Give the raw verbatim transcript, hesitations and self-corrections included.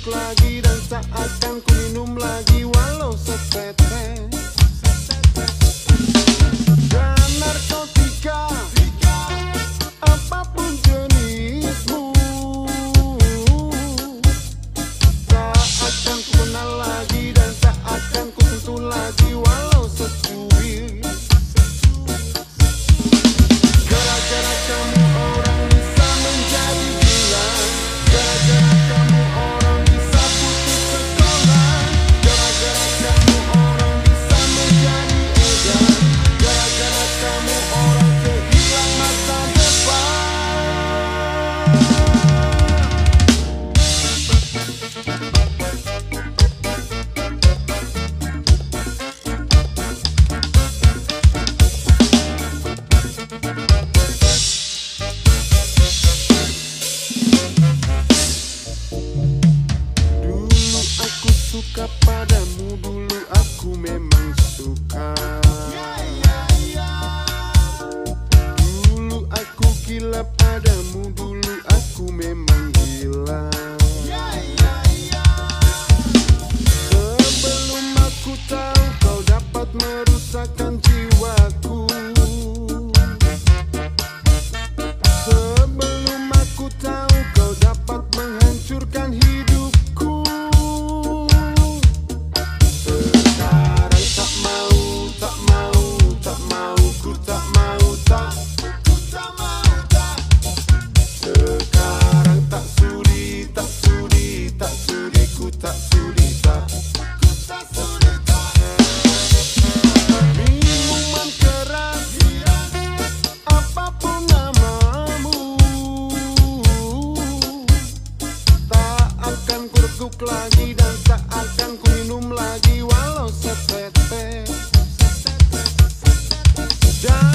lagi dan tak akan ku minum lagi walau setetes. Dan narkotika, apapun jenismu, tak akan ku kenal lagi dan tak akan ku sentuh lagi walau secuil. Gara-gara kamu orang bisa menjadi gila, gara-gara kamu orang bisa putus sekolah, gara-gara kamu orang bisa menjadi edan, gara-gara kamu orang kehilang masa depan. Dulu aku suka padamu, dulu aku memang suka. Dulu aku gila padamu, dulu aku memang gila. Sebelum aku tahu kau dapat merusakkan jiwaku, sebelum aku tahu kau dapat menghancurkan hidupku. Sekarang tak mau, tak mau, tak mau, ku tak mau, tak, ku tak mau, tak. Sekarang tak sudi, tak sudi, tak sudi, ku tak sudi, tak, ku tak sudi, tak. Minuman keras, apapun namamu, tak akan ku reguk lagi dan tak akan ku minum lagi walau setetes. Dan